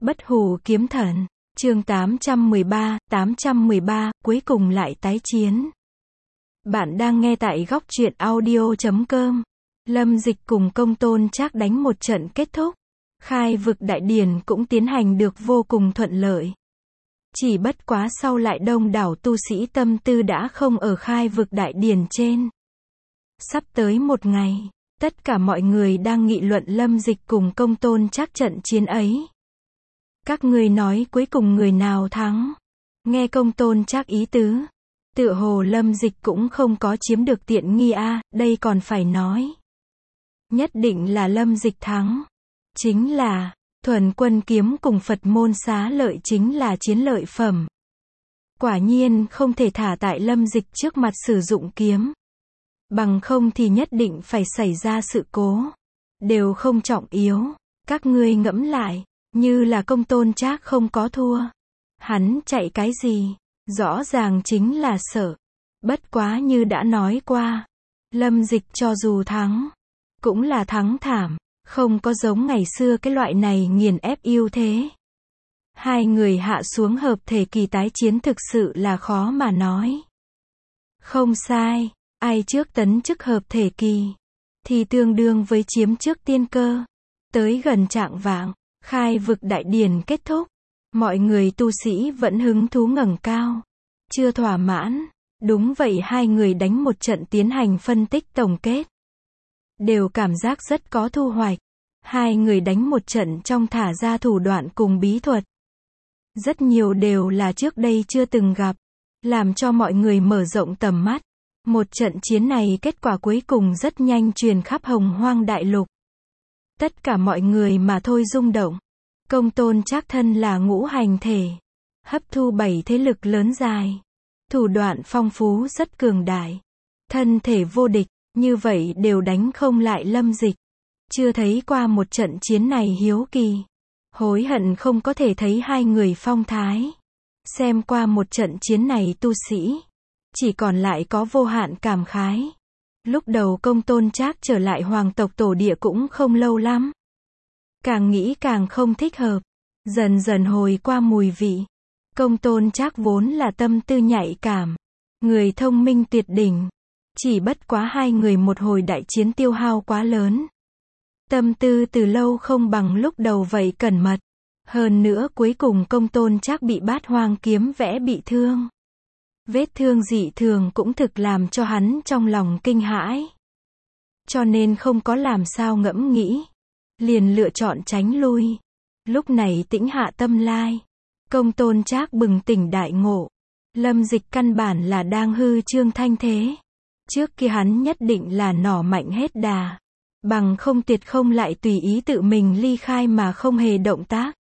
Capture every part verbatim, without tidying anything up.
Bất hủ kiếm thần, chương tám trăm mười ba, tám trăm mười ba, cuối cùng lại tái chiến. Bạn đang nghe tại góc truyện audio chấm com. Lâm Dịch cùng Công Tôn Trác đánh một trận kết thúc. Khai vực đại điển cũng tiến hành được vô cùng thuận lợi. Chỉ bất quá sau lại đông đảo tu sĩ tâm tư đã không ở khai vực đại điển trên. Sắp tới một ngày, tất cả mọi người đang nghị luận Lâm Dịch cùng Công Tôn Trác trận chiến ấy. Các ngươi nói cuối cùng người nào thắng? Nghe Công Tôn Trác ý tứ, tựa hồ Lâm Dịch cũng không có chiếm được tiện nghi a, à, đây còn phải nói. Nhất định là Lâm Dịch thắng. Chính là, thuần quân kiếm cùng Phật môn xá lợi chính là chiến lợi phẩm. Quả nhiên không thể thả tại Lâm Dịch trước mặt sử dụng kiếm. Bằng không thì nhất định phải xảy ra sự cố. Đều không trọng yếu. Các ngươi ngẫm lại, như là Công Tôn Trác không có thua. Hắn chạy cái gì? Rõ ràng chính là sợ. Bất quá như đã nói qua, Lâm Dịch cho dù thắng, cũng là thắng thảm, không có giống ngày xưa cái loại này nghiền ép ưu thế. Hai người hạ xuống hợp thể kỳ tái chiến thực sự là khó mà nói. Không sai, ai trước tấn chức hợp thể kỳ, thì tương đương với chiếm trước tiên cơ. Tới gần trạng vạng, khai vực đại điển kết thúc. Mọi người tu sĩ vẫn hứng thú ngẩng cao. Chưa thỏa mãn. Đúng vậy, hai người đánh một trận tiến hành phân tích tổng kết. Đều cảm giác rất có thu hoạch. Hai người đánh một trận trong thả ra thủ đoạn cùng bí thuật. Rất nhiều đều là trước đây chưa từng gặp. Làm cho mọi người mở rộng tầm mắt. Một trận chiến này kết quả cuối cùng rất nhanh truyền khắp Hồng Hoang Đại Lục. Tất cả mọi người mà thôi rung động. Công Tôn Trác thân là ngũ hành thể, hấp thu bảy thế lực lớn dài, thủ đoạn phong phú rất cường đại, thân thể vô địch, như vậy đều đánh không lại Lâm Dịch. Chưa thấy qua một trận chiến này hiếu kỳ, hối hận không có thể thấy hai người phong thái. Xem qua một trận chiến này tu sĩ, chỉ còn lại có vô hạn cảm khái. Lúc đầu Công Tôn Trác trở lại hoàng tộc tổ địa cũng không lâu lắm. Càng nghĩ càng không thích hợp. Dần dần hồi qua mùi vị. Công Tôn Trác vốn là tâm tư nhạy cảm. Người thông minh tuyệt đỉnh. Chỉ bất quá hai người một hồi đại chiến tiêu hao quá lớn. Tâm tư từ lâu không bằng lúc đầu vậy cẩn mật. Hơn nữa cuối cùng Công Tôn Trác bị Bát Hoang kiếm vẽ bị thương. Vết thương dị thường cũng thực làm cho hắn trong lòng kinh hãi. Cho nên không có làm sao ngẫm nghĩ. Liền lựa chọn tránh lui. Lúc này tĩnh hạ tâm lai. Công Tôn Trác bừng tỉnh đại ngộ. Lâm Dịch căn bản là đang hư trương thanh thế. Trước kia hắn nhất định là nỏ mạnh hết đà. Bằng không tuyệt không lại tùy ý tự mình ly khai mà không hề động tác.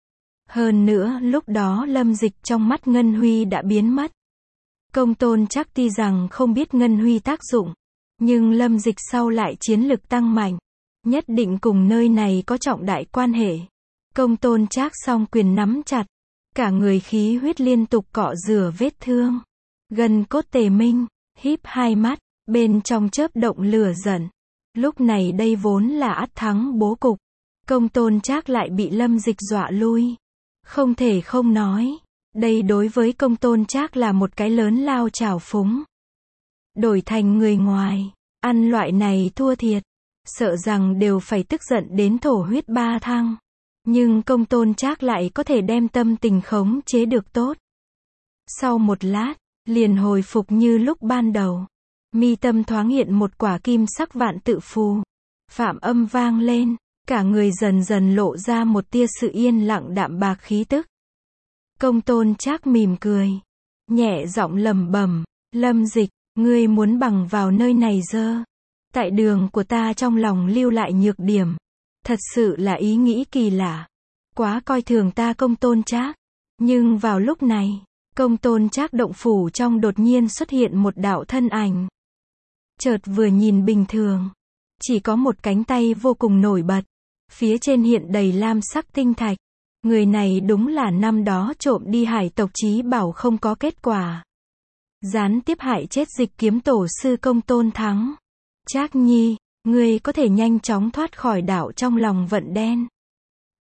Hơn nữa lúc đó Lâm Dịch trong mắt Ngân Huy đã biến mất. Công Tôn Trác tuy rằng không biết Ngân Huy tác dụng. Nhưng Lâm Dịch sau lại chiến lực tăng mạnh. Nhất định cùng nơi này có trọng đại quan hệ. Công Tôn Trác song quyền nắm chặt. Cả người khí huyết liên tục cọ rửa vết thương. Gân cốt tề minh, híp hai mắt, bên trong chớp động lửa giận. Lúc này đây vốn là ắt thắng bố cục. Công Tôn Trác lại bị Lâm Dịch dọa lui. Không thể không nói. Đây đối với Công Tôn Trác là một cái lớn lao trào phúng. Đổi thành người ngoài, ăn loại này thua thiệt. Sợ rằng đều phải tức giận đến thổ huyết ba thăng. Nhưng Công Tôn Trác lại có thể đem tâm tình khống chế được tốt. Sau một lát, liền hồi phục như lúc ban đầu. Mi tâm thoáng hiện một quả kim sắc vạn tự phù. Phạm âm vang lên, cả người dần dần lộ ra một tia sự yên lặng đạm bạc khí tức. Công Tôn Trác mỉm cười, nhẹ giọng lẩm bẩm, Lâm Dịch, ngươi muốn bằng vào nơi này dơ. Tại đường của ta trong lòng lưu lại nhược điểm. Thật sự là ý nghĩ kỳ lạ. Quá coi thường ta Công Tôn Trác. Nhưng vào lúc này, Công Tôn Trác động phủ trong đột nhiên xuất hiện một đạo thân ảnh. Chợt vừa nhìn bình thường. Chỉ có một cánh tay vô cùng nổi bật. Phía trên hiện đầy lam sắc tinh thạch. Người này đúng là năm đó trộm đi hải tộc chí bảo không có kết quả. Gián tiếp hại chết Dịch Kiếm tổ sư Công Tôn Thắng. Trác Nhi, ngươi có thể nhanh chóng thoát khỏi đảo trong lòng vận đen.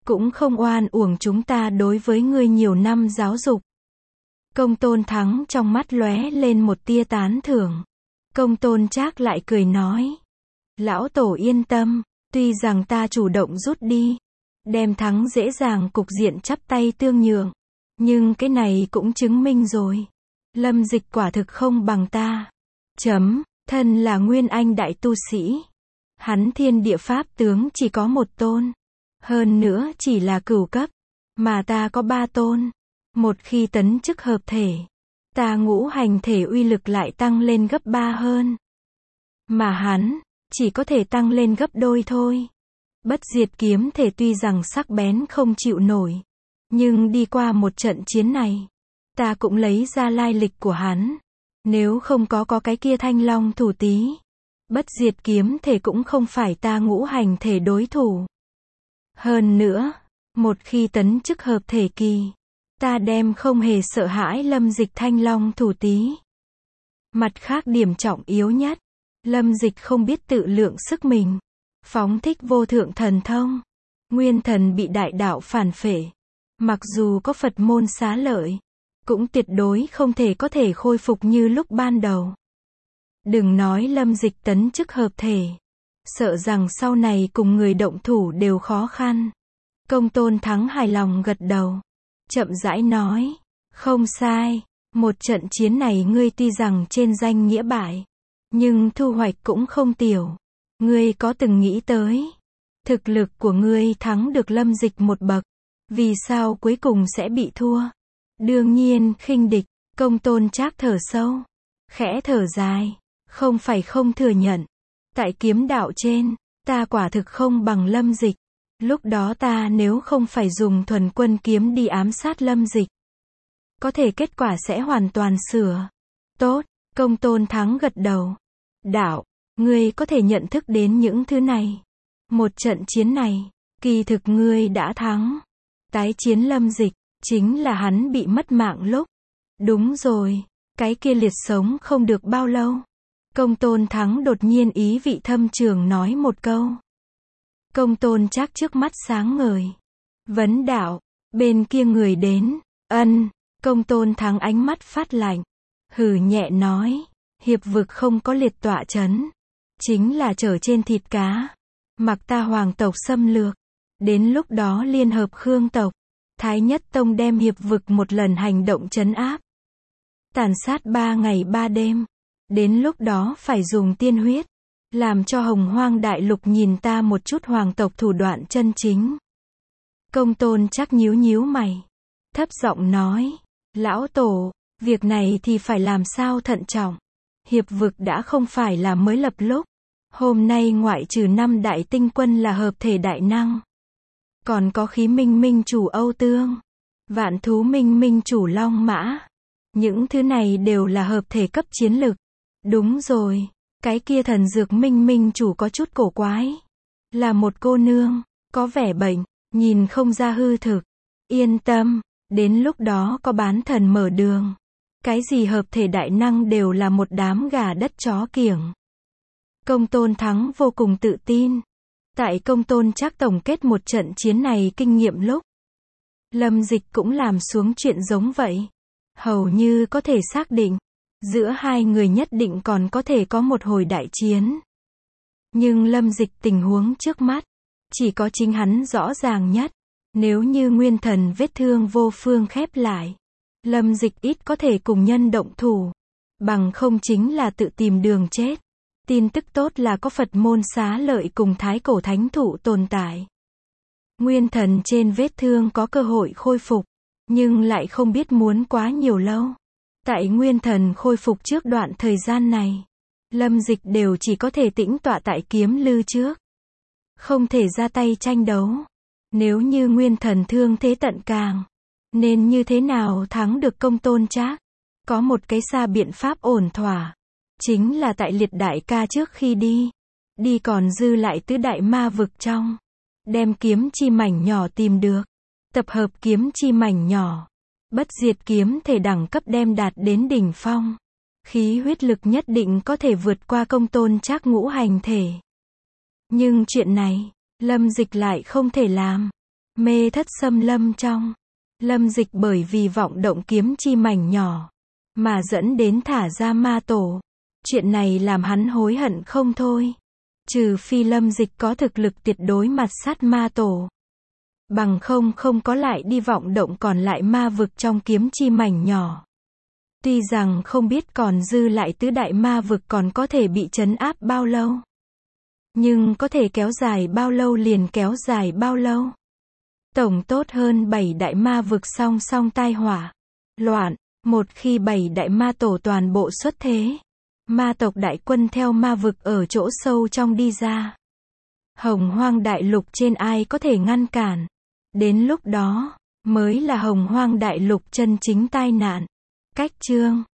cũng không oan uổng chúng ta đối với ngươi nhiều năm giáo dục. Công Tôn Thắng trong mắt lóe lên một tia tán thưởng. Công Tôn Trác lại cười nói. Lão Tổ yên tâm, tuy rằng ta chủ động rút đi, đem thắng dễ dàng cục diện chắp tay tương nhượng. Nhưng cái này cũng chứng minh rồi. Lâm Dịch quả thực không bằng ta. Chấm, thân là Nguyên Anh đại tu sĩ. Hắn thiên địa pháp tướng chỉ có một tôn. Hơn nữa chỉ là cửu cấp. Mà ta có ba tôn. Một khi tấn chức hợp thể, ta ngũ hành thể uy lực lại tăng lên gấp ba hơn. Mà hắn, chỉ có thể tăng lên gấp đôi thôi. Bất diệt kiếm thể tuy rằng sắc bén không chịu nổi. Nhưng đi qua một trận chiến này, ta cũng lấy ra lai lịch của hắn. Nếu không có có cái kia thanh long thủ tí, bất diệt kiếm thể cũng không phải ta ngũ hành thể đối thủ. Hơn nữa, một khi tấn chức hợp thể kỳ, ta đem không hề sợ hãi Lâm Dịch thanh long thủ tí. Mặt khác điểm trọng yếu nhất, Lâm Dịch không biết tự lượng sức mình, phóng thích vô thượng thần thông. Nguyên thần bị đại đạo phản phệ. Mặc dù có Phật môn xá lợi, cũng tuyệt đối không thể có thể khôi phục như lúc ban đầu. Đừng nói Lâm Dịch tấn chức hợp thể, sợ rằng sau này cùng người động thủ đều khó khăn. Công Tôn Thắng hài lòng gật đầu, chậm rãi nói, không sai, một trận chiến này ngươi tuy rằng trên danh nghĩa bại, nhưng thu hoạch cũng không tiểu. Ngươi có từng nghĩ tới, thực lực của ngươi thắng được Lâm Dịch một bậc, vì sao cuối cùng sẽ bị thua? Đương nhiên khinh địch. Công Tôn Trác thở sâu, khẽ thở dài, không phải không thừa nhận. Tại kiếm đạo trên, ta quả thực không bằng Lâm Dịch. Lúc đó ta nếu không phải dùng thuần quân kiếm đi ám sát Lâm Dịch, có thể kết quả sẽ hoàn toàn sửa. Tốt, Công Tôn Thắng gật đầu. Đạo, ngươi có thể nhận thức đến những thứ này. Một trận chiến này, kỳ thực ngươi đã thắng. Tái chiến Lâm Dịch, chính là hắn bị mất mạng lúc. Đúng rồi, cái kia liệt sống không được bao lâu. Công Tôn Thắng đột nhiên ý vị thâm trường nói một câu. Công Tôn Trác trước mắt sáng ngời. Vấn đạo, bên kia người đến, ân, Công Tôn Thắng ánh mắt phát lạnh. Hừ nhẹ nói, hiệp vực không có liệt tọa chấn. Chính là chở trên thịt cá. Mặc ta hoàng tộc xâm lược. Đến lúc đó liên hợp Khương tộc, Thái Nhất Tông đem hiệp vực một lần hành động trấn áp. Tàn sát ba ngày ba đêm. Đến lúc đó phải dùng tiên huyết. Làm cho hồng hoang đại lục nhìn ta một chút hoàng tộc thủ đoạn chân chính. Công Tôn Trác nhíu nhíu mày. Thấp giọng nói. Lão Tổ, việc này thì phải làm sao thận trọng. Hiệp vực đã không phải là mới lập lúc. Hôm nay ngoại trừ năm đại tinh quân là hợp thể đại năng. Còn có khí minh minh chủ Âu Tương. Vạn thú minh minh chủ Long Mã. Những thứ này đều là hợp thể cấp chiến lực. Đúng rồi. Cái kia thần dược minh minh chủ có chút cổ quái. Là một cô nương. Có vẻ bệnh. Nhìn không ra hư thực. Yên tâm. Đến lúc đó có bán thần mở đường. Cái gì hợp thể đại năng đều là một đám gà đất chó kiểng. Công Tôn Thắng vô cùng tự tin. Tại Công Tôn Trác tổng kết một trận chiến này kinh nghiệm lúc, Lâm Dịch cũng làm xuống chuyện giống vậy. Hầu như có thể xác định, giữa hai người nhất định còn có thể có một hồi đại chiến. Nhưng Lâm Dịch tình huống trước mắt, chỉ có chính hắn rõ ràng nhất. Nếu như nguyên thần vết thương vô phương khép lại, Lâm Dịch ít có thể cùng nhân động thủ. Bằng không chính là tự tìm đường chết. Tin tức tốt là có Phật môn xá lợi cùng thái cổ thánh thụ tồn tại. Nguyên thần trên vết thương có cơ hội khôi phục, nhưng lại không biết muốn quá nhiều lâu. Tại nguyên thần khôi phục trước đoạn thời gian này, Lâm Dịch đều chỉ có thể tĩnh tọa tại kiếm lư trước. Không thể ra tay tranh đấu. Nếu như nguyên thần thương thế tận càng, nên như thế nào thắng được Công Tôn Trác? Có một cái xa biện pháp ổn thỏa. Chính là tại liệt đại ca trước khi đi. Đi còn dư lại tứ đại ma vực trong. Đem kiếm chi mảnh nhỏ tìm được. Tập hợp kiếm chi mảnh nhỏ. Bất diệt kiếm thể đẳng cấp đem đạt đến đỉnh phong. Khí huyết lực nhất định có thể vượt qua Công Tôn Trác ngũ hành thể. Nhưng chuyện này, Lâm Dịch lại không thể làm. Mê thất xâm lâm trong. Lâm Dịch bởi vì vọng động kiếm chi mảnh nhỏ, mà dẫn đến thả ra ma tổ. Chuyện này làm hắn hối hận không thôi. Trừ phi Lâm Dịch có thực lực tuyệt đối mặt sát ma tổ. Bằng không không có lại đi vọng động còn lại ma vực trong kiếm chi mảnh nhỏ. Tuy rằng không biết còn dư lại tứ đại ma vực còn có thể bị trấn áp bao lâu. Nhưng có thể kéo dài bao lâu liền kéo dài bao lâu. Tổng tốt hơn bảy đại ma vực song song tai họa. Loạn, một khi bảy đại ma tổ toàn bộ xuất thế. Ma tộc đại quân theo ma vực ở chỗ sâu trong đi ra. Hồng Hoang đại lục trên ai có thể ngăn cản. Đến lúc đó, mới là Hồng Hoang đại lục chân chính tai nạn. Cách chương